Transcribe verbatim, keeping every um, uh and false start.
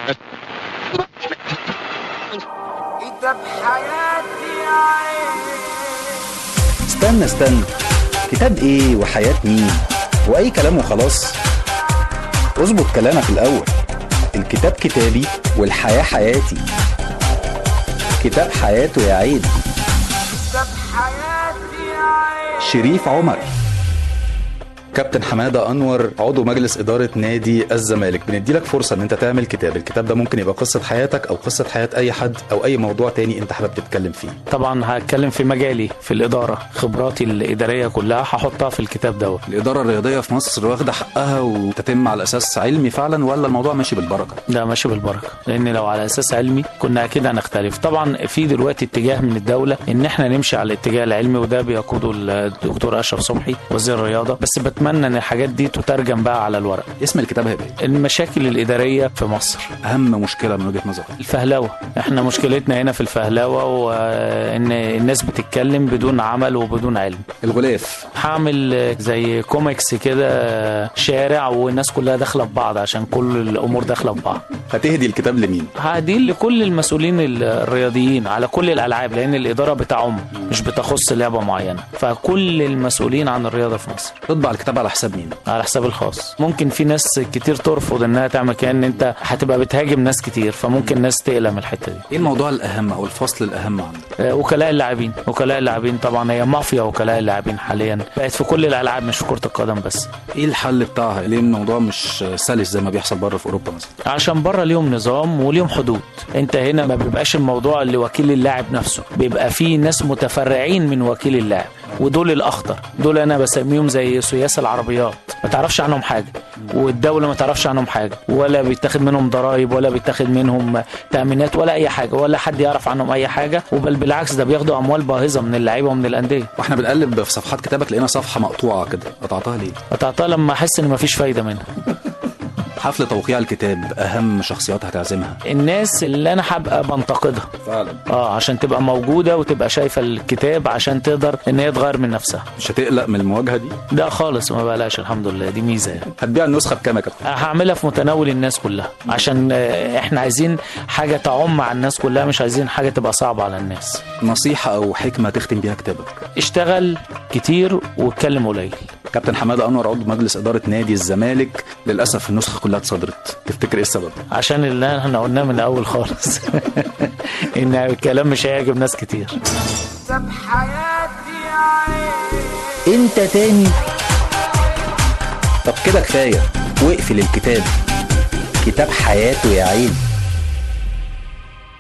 كتاب حياتي يا عيني. استنى استنى، كتاب ايه وحياة مين واي كلام وخلاص؟ اظبط كلامك الاول. الكتاب كتابي والحياة حياتي. كتاب حياته يا عيد. كتاب حياتي يا عيني. شريف عمر. كابتن حمادة أنور، عضو مجلس إدارة نادي الزمالك، بندي لك فرصة إن أنت تعمل كتاب. الكتاب ده ممكن يبقى قصة حياتك أو قصة حياة أي حد أو أي موضوع تاني أنت حابب تتكلم فيه. طبعا هتكلم في مجالي في الإدارة، خبراتي الإدارية كلها هحطها في الكتاب دوت. الإدارة الرياضية في مصر واخدة حقها وتتم على أساس علمي فعلا ولا الموضوع ماشي بالبركة؟ ده ماشي بالبركة، لأن لو على أساس علمي كنا أكيد هنختلف. طبعا في دلوقتي اتجاه من الدولة إن إحنا نمشي على الاتجاه العلمي، وده بيقوده الدكتور أشرف صبحي وزير الرياضة. بس بتمنى إن الحاجات دي تترجم بقى على الورق. اسم الكتاب هيبقى ايه؟ المشاكل الإدارية في مصر. أهم مشكلة من وجهة نظرك؟ الفهلوة. احنا مشكلتنا هنا في الفهلوة، وإن الناس بتتكلم بدون عمل وبدون علم. الغلاف. هعمل زي كوميكس كده، شارع والناس كلها داخلة في بعض عشان كل الأمور داخلة في بعض. هتهدي الكتاب لمين؟ هدي لكل المسؤولين الرياضيين على كل الألعاب، لأن الإدارة بتعم مش بتخص لعبة معينة، فكل المسؤولين عن الرياضة في مصر. تطبع الكتاب على حساب مين؟ على حساب الخاص. ممكن في ناس كتير ترفض انها تعمل كده، ان انت هتبقى بتهاجم ناس كتير، فممكن ناس تقلق من الحته دي. ايه الموضوع الاهم او الفصل الاهم عندك؟ آه وكلاء اللاعبين. وكلاء اللاعبين طبعا هي مافيا وكلاء اللاعبين حاليا بقت في كل الالعاب مش في كره القدم بس. ايه الحل بتاعها؟ ليه الموضوع مش سلس زي ما بيحصل بره في اوروبا مثلا؟ عشان بره ليهم نظام وليهم حدود. انت هنا ما بيبقاش الموضوع لوكيل اللاعب نفسه، بيبقى في ناس متفرعين من وكيل اللاعب، ودول الاخطر. دول انا بسميهم زي سياسة العربيات، ما تعرفش عنهم حاجه، والدوله ما تعرفش عنهم حاجه، ولا بيتاخد منهم ضرائب ولا بيتاخد منهم تامينات ولا اي حاجه، ولا حد يعرف عنهم اي حاجه، وبل بالعكس ده بياخدوا اموال باهظه من اللعيبه ومن الانديه. واحنا بنقلب في صفحات كتابك لقينا صفحه مقطوعه كده، قطعتها ليه؟ قطعتها لما احس ان مفيش فايده منها. حفل توقيع الكتاب اهم شخصيات هتعزمها؟ الناس اللي انا هبقى بنتقدها فعلا، اه عشان تبقى موجوده وتبقى شايفه الكتاب عشان تقدر ان هي تغير من نفسها. مش هتقلق من المواجهه دي؟ لا خالص، ما بقلقش الحمد لله، دي ميزه يعني. هتبيع النسخه بكام يا كابتن؟ هعملها في متناول الناس كلها، عشان احنا عايزين حاجه تعم على الناس كلها، مش عايزين حاجه تبقى صعبه على الناس. نصيحه او حكمه تختم بيها كتابك؟ اشتغل كتير واتكلم قليل. كابتن حمادة أنور، عضو مجلس إدارة نادي الزمالك، للأسف النسخة كلها اتصدرت، تفتكر إيه السبب؟ عشان اللي احنا قلناه من الأول خالص إن الكلام مش هيعجب ناس كتير. كتاب حياتي يا عيني. أنت تاني؟ طب كده كفاية، واقفل الكتاب. كتاب حياته يا عيني.